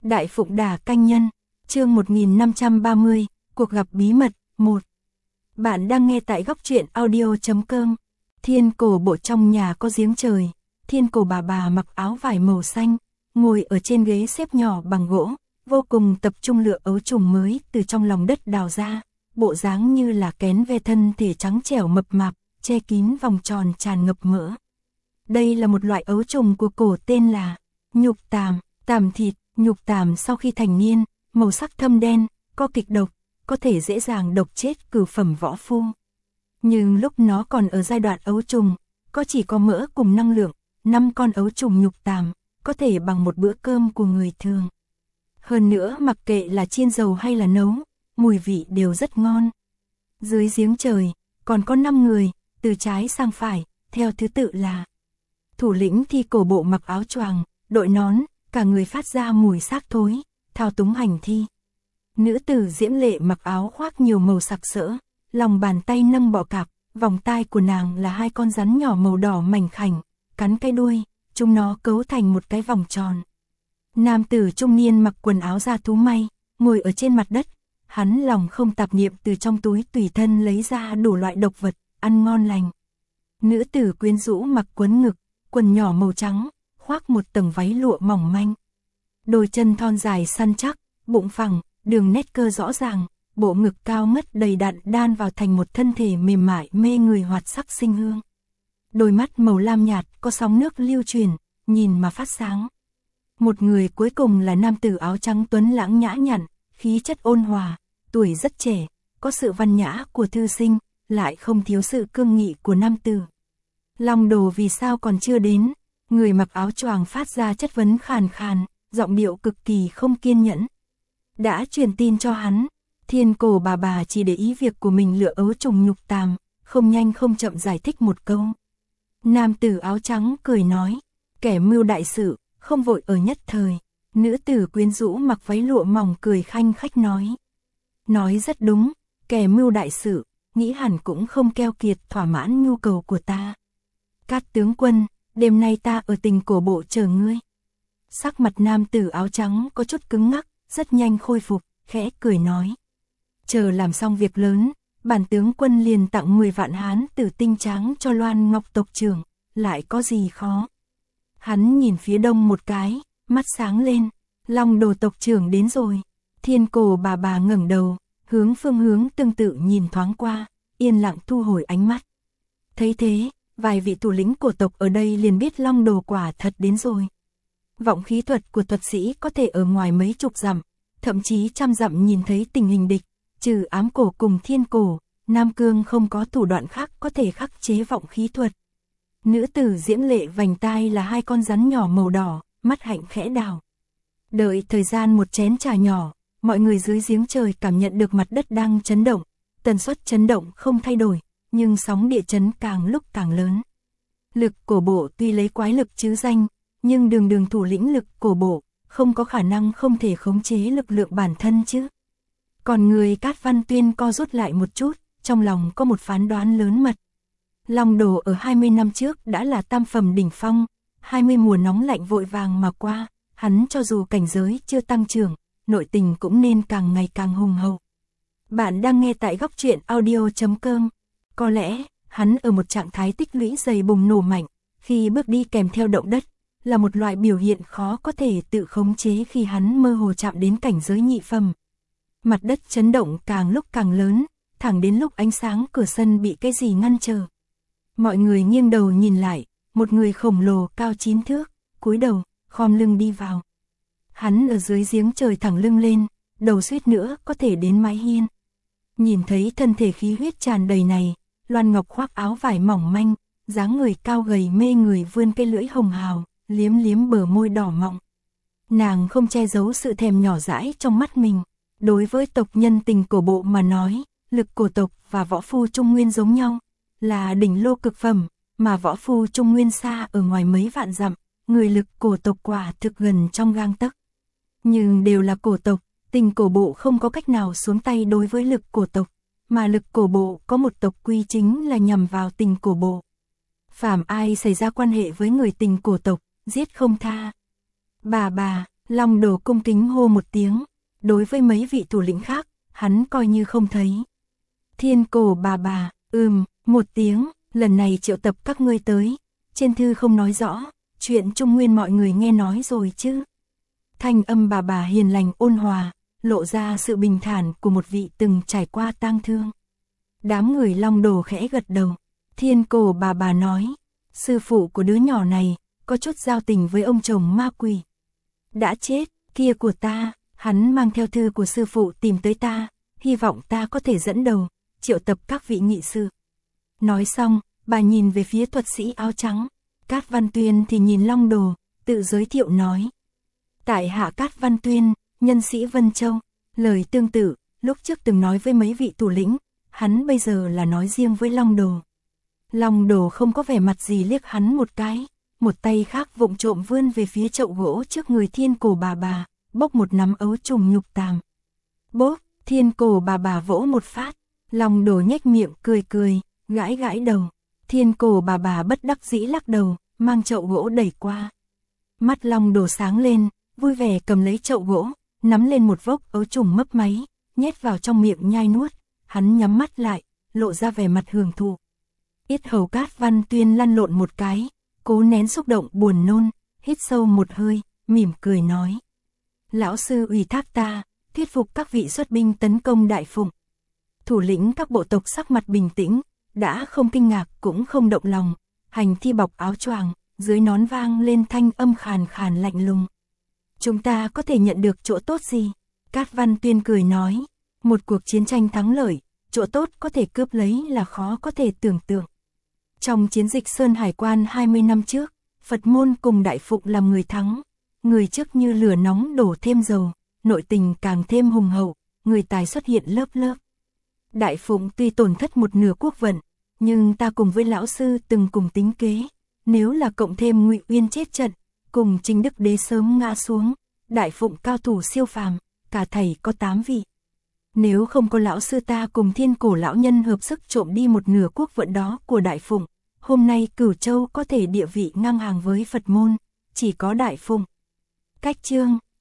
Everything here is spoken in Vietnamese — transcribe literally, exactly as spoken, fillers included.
Đại Phụng Đà Canh Nhân, chương một nghìn năm trăm ba mươi, cuộc gặp bí mật, một. Bạn đang nghe tại góc truyện audio chấm com. Thiên cổ bộ trong nhà có giếng trời, thiên cổ bà bà mặc áo vải màu xanh, ngồi ở trên ghế xếp nhỏ bằng gỗ, vô cùng tập trung lựa ấu trùng mới từ trong lòng đất đào ra, bộ dáng như là kén ve, thân thể trắng trẻo mập mạp, che kín vòng tròn tràn ngập mỡ. Đây là một loại ấu trùng của cổ tên là nhục tàm, tàm thịt. Nhục tàm sau khi thành niên, màu sắc thâm đen, có kịch độc, có thể dễ dàng độc chết cửu phẩm võ phu. Nhưng lúc nó còn ở giai đoạn ấu trùng, có chỉ có mỡ cùng năng lượng, năm con ấu trùng nhục tàm, có thể bằng một bữa cơm của người thường. Hơn nữa mặc kệ là chiên dầu hay là nấu, mùi vị đều rất ngon. Dưới giếng trời, còn có năm người, từ trái sang phải, theo thứ tự là thủ lĩnh thi cổ bộ mặc áo choàng, đội nón, cả người phát ra mùi xác thối, thao túng hành thi. Nữ tử diễm lệ mặc áo khoác nhiều màu sặc sỡ, lòng bàn tay nâng bọ cạp, vòng tai của nàng là hai con rắn nhỏ màu đỏ mảnh khảnh, cắn cái đuôi, chúng nó cấu thành một cái vòng tròn. Nam tử trung niên mặc quần áo da thú may, ngồi ở trên mặt đất, hắn lòng không tạp niệm, từ trong túi tùy thân lấy ra đủ loại độc vật, ăn ngon lành. Nữ tử quyến rũ mặc quấn ngực, quần nhỏ màu trắng, khoác một tầng váy lụa mỏng manh. Đôi chân thon dài săn chắc, bụng phẳng, đường nét cơ rõ ràng, bộ ngực cao ngất đầy đặn đan vào thành một thân thể mềm mại mê người hoạt sắc sinh hương. Đôi mắt màu lam nhạt có sóng nước lưu truyền, nhìn mà phát sáng. Một người cuối cùng là nam tử áo trắng tuấn lãng nhã nhặn, khí chất ôn hòa, tuổi rất trẻ, có sự văn nhã của thư sinh, lại không thiếu sự cương nghị của nam tử. Long Đồ vì sao còn chưa đến? Người mặc áo choàng phát ra chất vấn khàn khàn, giọng điệu cực kỳ không kiên nhẫn. Đã truyền tin cho hắn, thiên cổ bà bà chỉ để ý việc của mình lựa ấu trùng nhục tàm, không nhanh không chậm giải thích một câu. Nam tử áo trắng cười nói, kẻ mưu đại sự, không vội ở nhất thời. Nữ tử quyến rũ mặc váy lụa mỏng cười khanh khách nói. Nói rất đúng, kẻ mưu đại sự, nghĩ hẳn cũng không keo kiệt thỏa mãn nhu cầu của ta. Cát tướng quân, đêm nay ta ở Tình Cổ Bộ chờ ngươi. Sắc mặt nam tử áo trắng có chút cứng ngắc, rất nhanh khôi phục, khẽ cười nói. Chờ làm xong việc lớn, bản tướng quân liền tặng mười vạn hán tử tinh tráng cho Loan Ngọc tộc trưởng, lại có gì khó. Hắn nhìn phía đông một cái, mắt sáng lên, Long Đồ tộc trưởng đến rồi. Thiên cổ bà bà ngẩng đầu, hướng phương hướng tương tự nhìn thoáng qua, yên lặng thu hồi ánh mắt. Thấy thế, vài vị thủ lĩnh của tộc ở đây liền biết Long Đồ quả thật đến rồi. Vọng khí thuật của thuật sĩ có thể ở ngoài mấy chục dặm, thậm chí trăm dặm nhìn thấy tình hình địch, trừ ám cổ cùng thiên cổ, Nam Cương không có thủ đoạn khác có thể khắc chế vọng khí thuật. Nữ tử diễm lệ vành tai là hai con rắn nhỏ màu đỏ, mắt hạnh khẽ đào. Đợi thời gian một chén trà nhỏ, mọi người dưới giếng trời cảm nhận được mặt đất đang chấn động, tần suất chấn động không thay đổi, nhưng sóng địa chấn càng lúc càng lớn. Lực cổ bộ tuy lấy quái lực chứ danh, nhưng đường đường thủ lĩnh lực cổ bộ, không có khả năng không thể khống chế lực lượng bản thân chứ. Còn người Cát Văn Tuyên co rút lại một chút, trong lòng có một phán đoán lớn mật. Long Đồ ở hai mươi năm trước đã là tam phẩm đỉnh phong, hai mươi mùa nóng lạnh vội vàng mà qua, hắn cho dù cảnh giới chưa tăng trưởng, nội tình cũng nên càng ngày càng hùng hậu. Bạn đang nghe tại góc truyện audio chấm com. Có lẽ, hắn ở một trạng thái tích lũy dày bùng nổ mạnh, khi bước đi kèm theo động đất, là một loại biểu hiện khó có thể tự khống chế khi hắn mơ hồ chạm đến cảnh giới nhị phẩm. Mặt đất chấn động càng lúc càng lớn, thẳng đến lúc ánh sáng cửa sân bị cái gì ngăn trở. Mọi người nghiêng đầu nhìn lại, một người khổng lồ cao chín thước, cúi đầu, khom lưng đi vào. Hắn ở dưới giếng trời thẳng lưng lên, đầu suýt nữa có thể đến mái hiên. Nhìn thấy thân thể khí huyết tràn đầy này, Loan Ngọc khoác áo vải mỏng manh, dáng người cao gầy mê người vươn cái lưỡi hồng hào, liếm liếm bờ môi đỏ mọng. Nàng không che giấu sự thèm nhỏ dãi trong mắt mình. Đối với tộc nhân Tình Cổ Bộ mà nói, lực cổ tộc và võ phu Trung Nguyên giống nhau, là đỉnh lô cực phẩm, mà võ phu Trung Nguyên xa ở ngoài mấy vạn dặm, người lực cổ tộc quả thực gần trong gang tấc. Nhưng đều là cổ tộc, Tình Cổ Bộ không có cách nào xuống tay đối với lực cổ tộc, mà lực cổ bộ có một tộc quy chính là nhằm vào Tình Cổ Bộ. Phàm ai xảy ra quan hệ với người Tình cổ tộc, giết không tha. Bà bà, Long Đồ cung kính hô một tiếng, đối với mấy vị thủ lĩnh khác, hắn coi như không thấy. Thiên Cổ bà bà, ừm, một tiếng, lần này triệu tập các ngươi tới, trên thư không nói rõ, chuyện Trung Nguyên mọi người nghe nói rồi chứ. Thanh âm bà bà hiền lành ôn hòa, lộ ra sự bình thản của một vị từng trải qua tang thương. Đám người Long Đồ khẽ gật đầu, Thiên Cổ bà bà nói, sư phụ của đứa nhỏ này, có chút giao tình với ông chồng ma quỷ. Đã chết, kia của ta, hắn mang theo thư của sư phụ tìm tới ta, hy vọng ta có thể dẫn đầu, triệu tập các vị nghị sự. Nói xong, bà nhìn về phía thuật sĩ áo trắng, Cát Văn Tuyên thì nhìn Long Đồ, tự giới thiệu nói. Tại hạ Cát Văn Tuyên, nhân sĩ Vân Châu, lời tương tự, lúc trước từng nói với mấy vị thủ lĩnh, hắn bây giờ là nói riêng với Long Đồ. Long Đồ không có vẻ mặt gì liếc hắn một cái, một tay khác vụng trộm vươn về phía chậu gỗ trước người Thiên Cổ bà bà, bốc một nắm ấu trùng nhục tàm. Bốp, Thiên Cổ bà bà vỗ một phát, Long Đồ nhếch miệng cười cười, gãi gãi đầu. Thiên Cổ bà bà bất đắc dĩ lắc đầu, mang chậu gỗ đẩy qua. Mắt Long Đồ sáng lên, vui vẻ cầm lấy chậu gỗ, nắm lên một vốc ấu trùng mấp máy, nhét vào trong miệng nhai nuốt, hắn nhắm mắt lại, lộ ra vẻ mặt hưởng thụ. Yết hầu Cát Văn Tuyên lăn lộn một cái, cố nén xúc động buồn nôn, hít sâu một hơi, mỉm cười nói. Lão sư ủy thác ta, thuyết phục các vị xuất binh tấn công Đại Phụng. Thủ lĩnh các bộ tộc sắc mặt bình tĩnh, đã không kinh ngạc cũng không động lòng, hành thi bọc áo choàng, dưới nón vang lên thanh âm khàn khàn lạnh lùng. Chúng ta có thể nhận được chỗ tốt gì? Cát Văn Tuyên cười nói, một cuộc chiến tranh thắng lợi, chỗ tốt có thể cướp lấy là khó có thể tưởng tượng. Trong chiến dịch Sơn Hải Quan hai mươi năm trước, Phật môn cùng Đại Phụng làm người thắng, người trước như lửa nóng đổ thêm dầu, nội tình càng thêm hùng hậu, người tài xuất hiện lớp lớp. Đại Phụng tuy tổn thất một nửa quốc vận, nhưng ta cùng với lão sư từng cùng tính kế, nếu là cộng thêm Ngụy Uyên chết trận, cùng Trình Đức Đế sớm ngã xuống, Đại Phụng cao thủ siêu phàm, cả thầy có tám vị. Nếu không có lão sư ta cùng Thiên Cổ lão nhân hợp sức trộm đi một nửa quốc vận đó của Đại Phụng, hôm nay Cửu Châu có thể địa vị ngang hàng với Phật môn, chỉ có Đại Phụng. Cách chương